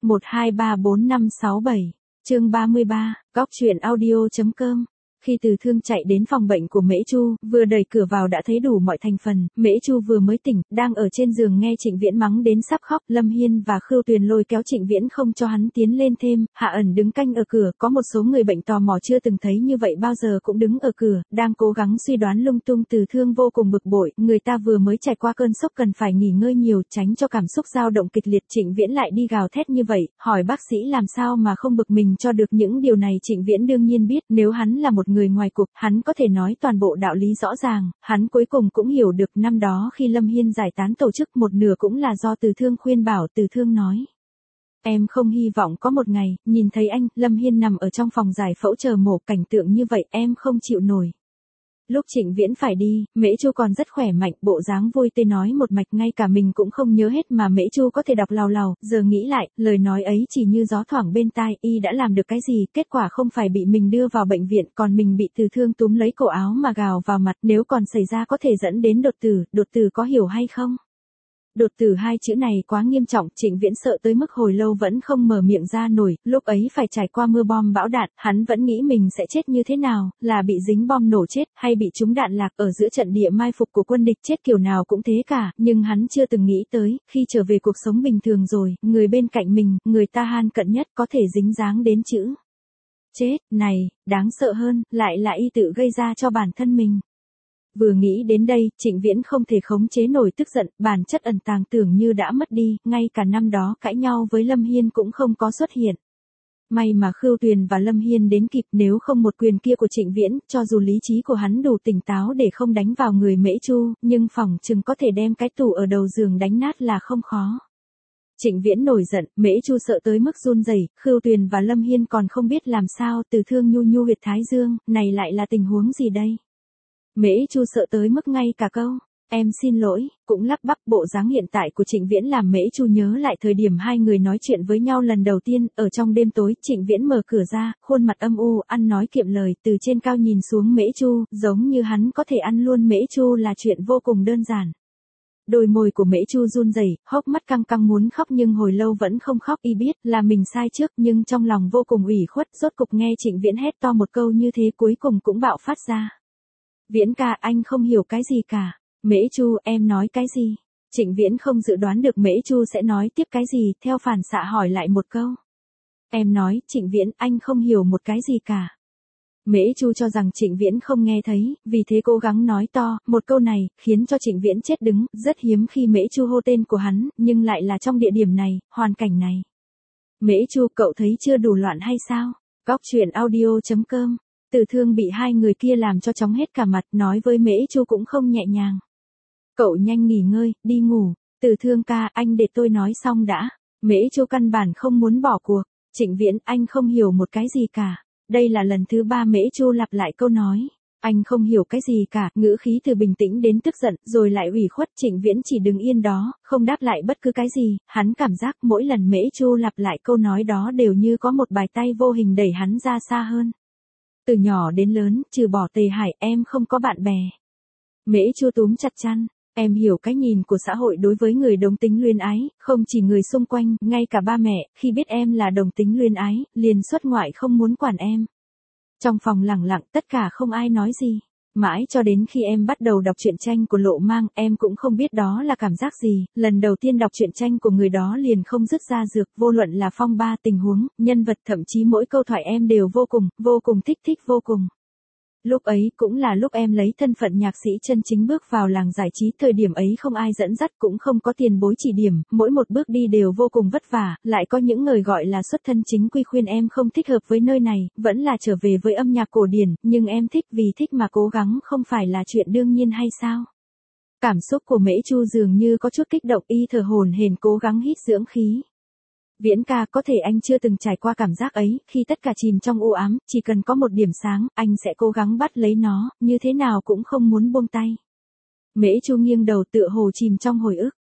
1234567, chương 33, góc chuyện audio.com. Khi Từ Thương chạy đến phòng bệnh của Mễ Chu, vừa đẩy cửa vào đã thấy đủ mọi thành phần, Mễ Chu vừa mới tỉnh, đang ở trên giường nghe Trịnh Viễn mắng đến sắp khóc, Lâm Hiên và Khưu Tuyền lôi kéo Trịnh Viễn không cho hắn tiến lên thêm, Hạ Ẩn đứng canh ở cửa, có một số người bệnh tò mò chưa từng thấy như vậy bao giờ cũng đứng ở cửa, đang cố gắng suy đoán lung tung. Từ Thương vô cùng bực bội, người ta vừa mới trải qua cơn sốc cần phải nghỉ ngơi nhiều, tránh cho cảm xúc dao động kịch liệt. Trịnh Viễn lại đi gào thét như vậy, hỏi bác sĩ làm sao mà không bực mình cho được. Những điều này Trịnh Viễn đương nhiên biết, nếu hắn là một người ngoài cuộc, hắn có thể nói toàn bộ đạo lý rõ ràng, hắn cuối cùng cũng hiểu được năm đó khi Lâm Hiên giải tán tổ chức một nửa cũng là do Từ Thương khuyên bảo. Từ Thương nói, em không hy vọng có một ngày, nhìn thấy anh, Lâm Hiên nằm ở trong phòng giải phẫu chờ mổ, cảnh tượng như vậy em không chịu nổi. Lúc Trịnh Viễn phải đi, Mễ Chu còn rất khỏe mạnh, bộ dáng vui tươi nói một mạch, ngay cả mình cũng không nhớ hết mà Mễ Chu có thể đọc lào lào. Giờ nghĩ lại, lời nói ấy chỉ như gió thoảng bên tai, y đã làm được cái gì, kết quả không phải bị mình đưa vào bệnh viện, còn mình bị Từ Thương túm lấy cổ áo mà gào vào mặt, nếu còn xảy ra có thể dẫn đến đột tử có hiểu hay không? Đột tử hai chữ này quá nghiêm trọng, Trịnh Viễn sợ tới mức hồi lâu vẫn không mở miệng ra nổi, lúc ấy phải trải qua mưa bom bão đạn, hắn vẫn nghĩ mình sẽ chết như thế nào, là bị dính bom nổ chết, hay bị trúng đạn lạc ở giữa trận địa mai phục của quân địch, chết kiểu nào cũng thế cả, nhưng hắn chưa từng nghĩ tới, khi trở về cuộc sống bình thường rồi, người bên cạnh mình, người ta han cận nhất có thể dính dáng đến chữ chết, này, đáng sợ hơn, lại là y tự gây ra cho bản thân mình. Vừa nghĩ đến đây, Trịnh Viễn không thể khống chế nổi tức giận, bản chất ẩn tàng tưởng như đã mất đi, ngay cả năm đó cãi nhau với Lâm Hiên cũng không có xuất hiện. May mà Khưu Tuyền và Lâm Hiên đến kịp, nếu không một quyền kia của Trịnh Viễn, cho dù lý trí của hắn đủ tỉnh táo để không đánh vào người Mễ Chu, nhưng phỏng chừng có thể đem cái tủ ở đầu giường đánh nát là không khó. Trịnh Viễn nổi giận, Mễ Chu sợ tới mức run rẩy, Khưu Tuyền và Lâm Hiên còn không biết làm sao. Từ Thương nhu nhu huyệt thái dương, này lại là tình huống gì đây? Mễ Chu sợ tới mức ngay cả câu em xin lỗi cũng lắp bắp. Bộ dáng hiện tại của Trịnh Viễn làm Mễ Chu nhớ lại thời điểm hai người nói chuyện với nhau lần đầu tiên, ở trong đêm tối. Trịnh Viễn mở cửa ra, khuôn mặt âm u, ăn nói kiệm lời, từ trên cao nhìn xuống Mễ Chu, giống như hắn có thể ăn luôn Mễ Chu là chuyện vô cùng đơn giản. Đôi môi của Mễ Chu run rẩy, hốc mắt căng căng muốn khóc nhưng hồi lâu vẫn không khóc. Y biết là mình sai trước nhưng trong lòng vô cùng ủy khuất. Rốt cục nghe Trịnh Viễn hét to một câu như thế cuối cùng cũng bạo phát ra. Viễn ca, anh không hiểu cái gì cả. Mễ Chu, em nói cái gì? Trịnh Viễn không dự đoán được Mễ Chu sẽ nói tiếp cái gì, theo phản xạ hỏi lại một câu. Em nói, Trịnh Viễn, anh không hiểu một cái gì cả. Mễ Chu cho rằng Trịnh Viễn không nghe thấy, vì thế cố gắng nói to, một câu này, khiến cho Trịnh Viễn chết đứng, rất hiếm khi Mễ Chu hô tên của hắn, nhưng lại là trong địa điểm này, hoàn cảnh này. Mễ Chu, cậu thấy chưa đủ loạn hay sao? Góc chuyện audio.com. Từ Thương bị hai người kia làm cho chóng hết cả mặt, nói với Mễ Chu cũng không nhẹ nhàng. Cậu nhanh nghỉ ngơi, đi ngủ. Từ Thương ca, anh để tôi nói xong đã. Mễ Chu căn bản không muốn bỏ cuộc. Trịnh Viễn, anh không hiểu một cái gì cả. Đây là lần thứ 3 Mễ Chu lặp lại câu nói. Anh không hiểu cái gì cả, ngữ khí từ bình tĩnh đến tức giận, rồi lại ủy khuất. Trịnh Viễn chỉ đứng yên đó, không đáp lại bất cứ cái gì, hắn cảm giác mỗi lần Mễ Chu lặp lại câu nói đó đều như có một bàn tay vô hình đẩy hắn ra xa hơn. Từ nhỏ đến lớn, trừ bỏ Tề Hải, em không có bạn bè. Mễ Chu túm chặt chăn, em hiểu cái nhìn của xã hội đối với người đồng tính luyến ái, không chỉ người xung quanh, ngay cả ba mẹ, khi biết em là đồng tính luyến ái, liền xuất ngoại không muốn quản em. Trong phòng lặng lặng, tất cả không ai nói gì. Mãi cho đến khi em bắt đầu đọc truyện tranh của Lộ Mang, em cũng không biết đó là cảm giác gì, lần đầu tiên đọc truyện tranh của người đó liền không dứt ra dược, vô luận là phong ba, tình huống, nhân vật, thậm chí mỗi câu thoại em đều vô cùng thích vô cùng. Lúc ấy cũng là lúc em lấy thân phận nhạc sĩ chân chính bước vào làng giải trí, thời điểm ấy không ai dẫn dắt cũng không có tiền bối chỉ điểm, mỗi một bước đi đều vô cùng vất vả, lại có những người gọi là xuất thân chính quy khuyên em không thích hợp với nơi này, vẫn là trở về với âm nhạc cổ điển, nhưng em thích, vì thích mà cố gắng không phải là chuyện đương nhiên hay sao? Cảm xúc của Mễ Chu dường như có chút kích động, y thở hổn hển cố gắng hít dưỡng khí. Viễn ca, có thể anh chưa từng trải qua cảm giác ấy, khi tất cả chìm trong u ám, chỉ cần có một điểm sáng, anh sẽ cố gắng bắt lấy nó, như thế nào cũng không muốn buông tay. Mễ Chu nghiêng đầu tựa hồ chìm trong hồi ức.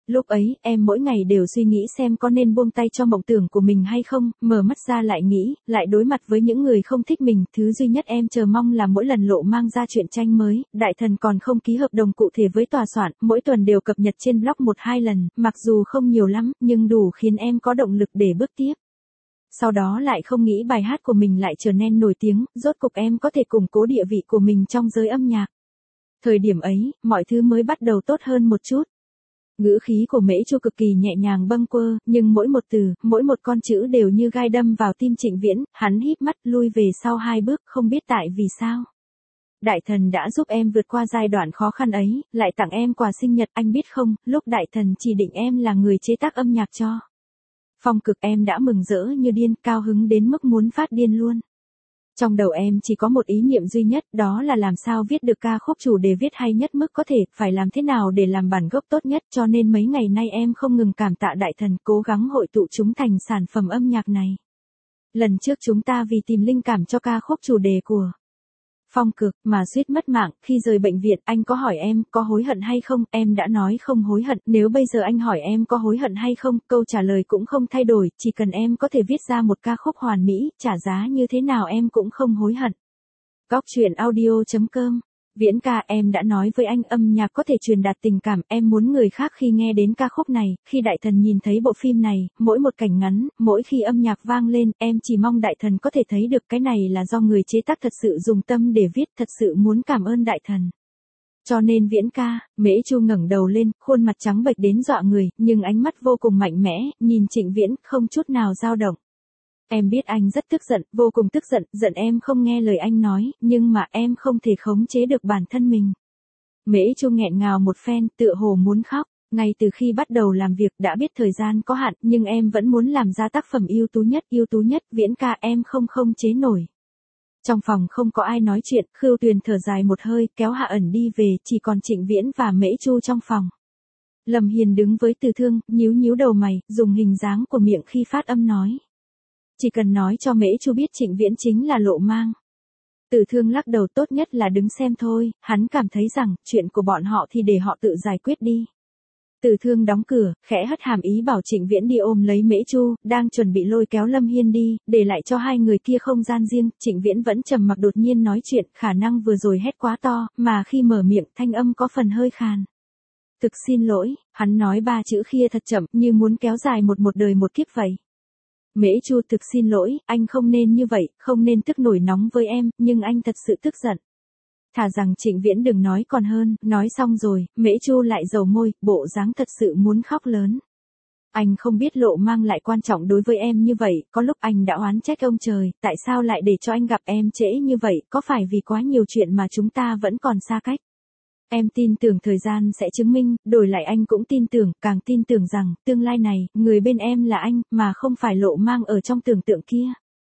Lúc ấy, em mỗi ngày đều suy nghĩ xem có nên buông tay cho mộng tưởng của mình hay không, mở mắt ra lại nghĩ, lại đối mặt với những người không thích mình, thứ duy nhất em chờ mong là mỗi lần Lộ mang ra truyện tranh mới, Đại Thần còn không ký hợp đồng cụ thể với tòa soạn, mỗi tuần đều cập nhật trên blog 1-2 lần, mặc dù không nhiều lắm, nhưng đủ khiến em có động lực để bước tiếp. Sau đó lại không nghĩ bài hát của mình lại trở nên nổi tiếng, rốt cục em có thể củng cố địa vị của mình trong giới âm nhạc. Thời điểm ấy, mọi thứ mới bắt đầu tốt hơn một chút. Ngữ khí của Mễ Chu cực kỳ nhẹ nhàng bâng quơ, nhưng mỗi một từ, mỗi một con chữ đều như gai đâm vào tim Trịnh Viễn, hắn híp mắt lui về sau 2 bước, không biết tại vì sao. Đại Thần đã giúp em vượt qua giai đoạn khó khăn ấy, lại tặng em quà sinh nhật, anh biết không, lúc Đại Thần chỉ định em là người chế tác âm nhạc cho Phong Cực em đã mừng rỡ như điên, cao hứng đến mức muốn phát điên luôn. Trong đầu em chỉ có một ý niệm duy nhất, đó là làm sao viết được ca khúc chủ đề viết hay nhất mức có thể, phải làm thế nào để làm bản gốc tốt nhất, cho nên mấy ngày nay em không ngừng cảm tạ Đại Thần cố gắng hội tụ chúng thành sản phẩm âm nhạc này. Lần trước chúng ta vì tìm linh cảm cho ca khúc chủ đề của Phong Cực mà suýt mất mạng, khi rời bệnh viện anh có hỏi em có hối hận hay không, em đã nói không hối hận, nếu bây giờ anh hỏi em có hối hận hay không, câu trả lời cũng không thay đổi, chỉ cần em có thể viết ra một ca khúc hoàn mỹ, trả giá như thế nào em cũng không hối hận. Góc truyện audio.com Viễn ca, em đã nói với anh âm nhạc có thể truyền đạt tình cảm, em muốn người khác khi nghe đến ca khúc này, khi Đại Thần nhìn thấy bộ phim này, mỗi một cảnh ngắn, mỗi khi âm nhạc vang lên, em chỉ mong Đại Thần có thể thấy được cái này là do người chế tác thật sự dùng tâm để viết, thật sự muốn cảm ơn Đại Thần. Cho nên Viễn ca, Mễ Chu ngẩng đầu lên, khuôn mặt trắng bệch đến dọa người, nhưng ánh mắt vô cùng mạnh mẽ, nhìn Trịnh Viễn, không chút nào dao động. Em biết anh rất tức giận, vô cùng tức giận, giận em không nghe lời anh nói, nhưng mà em không thể khống chế được bản thân mình. Mễ Chu nghẹn ngào một phen, tựa hồ muốn khóc. Ngay từ khi bắt đầu làm việc đã biết thời gian có hạn, nhưng em vẫn muốn làm ra tác phẩm ưu tú nhất, Viễn ca em không chế nổi. Trong phòng không có ai nói chuyện, Khưu Tuyền thở dài một hơi, kéo Hạ Ẩn đi về, chỉ còn Trịnh Viễn và Mễ Chu trong phòng. Lâm Hiền đứng với Từ Thương, nhíu đầu mày, dùng hình dáng của miệng khi phát âm nói. Chỉ cần nói cho Mễ Chu biết Trịnh Viễn chính là Lộ mang. Từ Thương lắc đầu, tốt nhất là đứng xem thôi, hắn cảm thấy rằng, chuyện của bọn họ thì để họ tự giải quyết đi. Từ Thương đóng cửa, khẽ hất hàm ý bảo Trịnh Viễn đi ôm lấy Mễ Chu, đang chuẩn bị lôi kéo Lâm Hiên đi, để lại cho hai người kia không gian riêng, Trịnh Viễn vẫn trầm mặc đột nhiên nói chuyện, khả năng vừa rồi hét quá to, mà khi mở miệng, thanh âm có phần hơi khàn. Thực xin lỗi, hắn nói 3 chữ kia thật chậm, như muốn kéo dài một đời một kiếp vậy. Mễ Chu, thực xin lỗi, anh không nên như vậy, không nên tức nổi nóng với em, nhưng anh thật sự tức giận. Thà rằng Trịnh Viễn đừng nói còn hơn, nói xong rồi, Mễ Chu lại dầu môi, bộ dáng thật sự muốn khóc lớn. Anh không biết Lộ mang lại quan trọng đối với em như vậy, có lúc anh đã oán trách ông trời, tại sao lại để cho anh gặp em trễ như vậy, có phải vì quá nhiều chuyện mà chúng ta vẫn còn xa cách? Em tin tưởng thời gian sẽ chứng minh, đổi lại anh cũng tin tưởng, càng tin tưởng rằng, tương lai này, người bên em là anh, mà không phải Lộ mang ở trong tưởng tượng kia.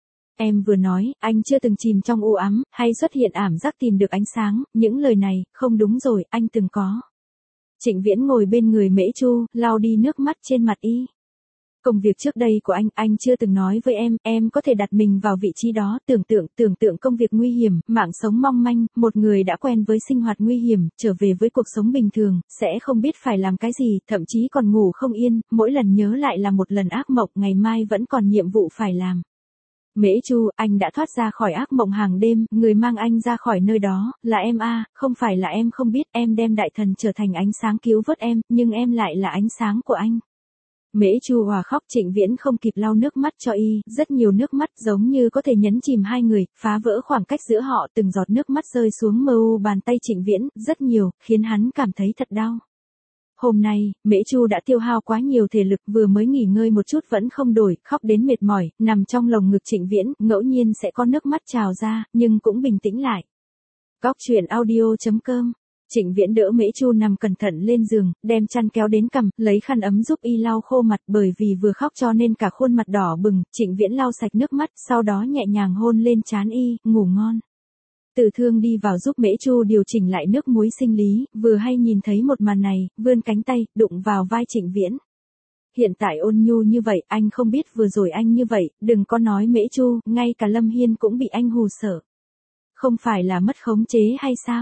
Em vừa nói, anh chưa từng chìm trong u ám, hay xuất hiện ảm giác tìm được ánh sáng, những lời này, không đúng rồi, anh từng có. Trịnh Viễn ngồi bên người Mễ Chu, lau đi nước mắt trên mặt y. Công việc trước đây của anh chưa từng nói với em có thể đặt mình vào vị trí đó, tưởng tượng công việc nguy hiểm, mạng sống mong manh, một người đã quen với sinh hoạt nguy hiểm, trở về với cuộc sống bình thường, sẽ không biết phải làm cái gì, thậm chí còn ngủ không yên, mỗi lần nhớ lại là một lần ác mộng, ngày mai vẫn còn nhiệm vụ phải làm. Mễ Chu, anh đã thoát ra khỏi ác mộng hàng đêm, người mang anh ra khỏi nơi đó, là em à, không phải là em không biết, em đem Đại Thần trở thành ánh sáng cứu vớt em, nhưng em lại là ánh sáng của anh. Mễ Chu hòa khóc, Trịnh Viễn không kịp lau nước mắt cho y, rất nhiều nước mắt giống như có thể nhấn chìm hai người, phá vỡ khoảng cách giữa họ, từng giọt nước mắt rơi xuống mờ u bàn tay Trịnh Viễn, rất nhiều, khiến hắn cảm thấy thật đau. Hôm nay, Mễ Chu đã tiêu hao quá nhiều thể lực, vừa mới nghỉ ngơi một chút vẫn không đổi, khóc đến mệt mỏi, nằm trong lồng ngực Trịnh Viễn, ngẫu nhiên sẽ có nước mắt trào ra, nhưng cũng bình tĩnh lại. Góc truyện audio.com Trịnh Viễn đỡ Mễ Chu nằm cẩn thận lên giường, đem chăn kéo đến cằm, lấy khăn ấm giúp y lau khô mặt, bởi vì vừa khóc cho nên cả khuôn mặt đỏ bừng, Trịnh Viễn lau sạch nước mắt, sau đó nhẹ nhàng hôn lên trán y, ngủ ngon. Từ Thương đi vào giúp Mễ Chu điều chỉnh lại nước muối sinh lý, vừa hay nhìn thấy một màn này, vươn cánh tay, đụng vào vai Trịnh Viễn. Hiện tại ôn nhu như vậy, anh không biết vừa rồi anh như vậy, đừng có nói Mễ Chu, ngay cả Lâm Hiên cũng bị anh hù sợ. Không phải là mất khống chế hay sao?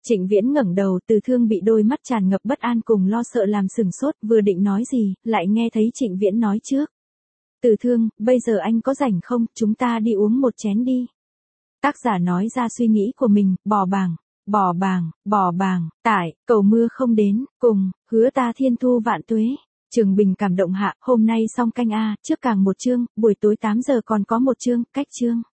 Trịnh Viễn ngẩng đầu, Từ Thương bị đôi mắt tràn ngập bất an cùng lo sợ làm sửng sốt, vừa định nói gì, lại nghe thấy Trịnh Viễn nói trước. Từ Thương, bây giờ anh có rảnh không, chúng ta đi uống một chén đi. Tác giả nói ra suy nghĩ của mình, bỏ bảng, tải, cầu mưa không đến, cùng, hứa ta thiên thu vạn tuế. Trường Bình cảm động hạ, hôm nay xong canh A, trước càng một chương, buổi tối 8 giờ còn có một chương, cách chương.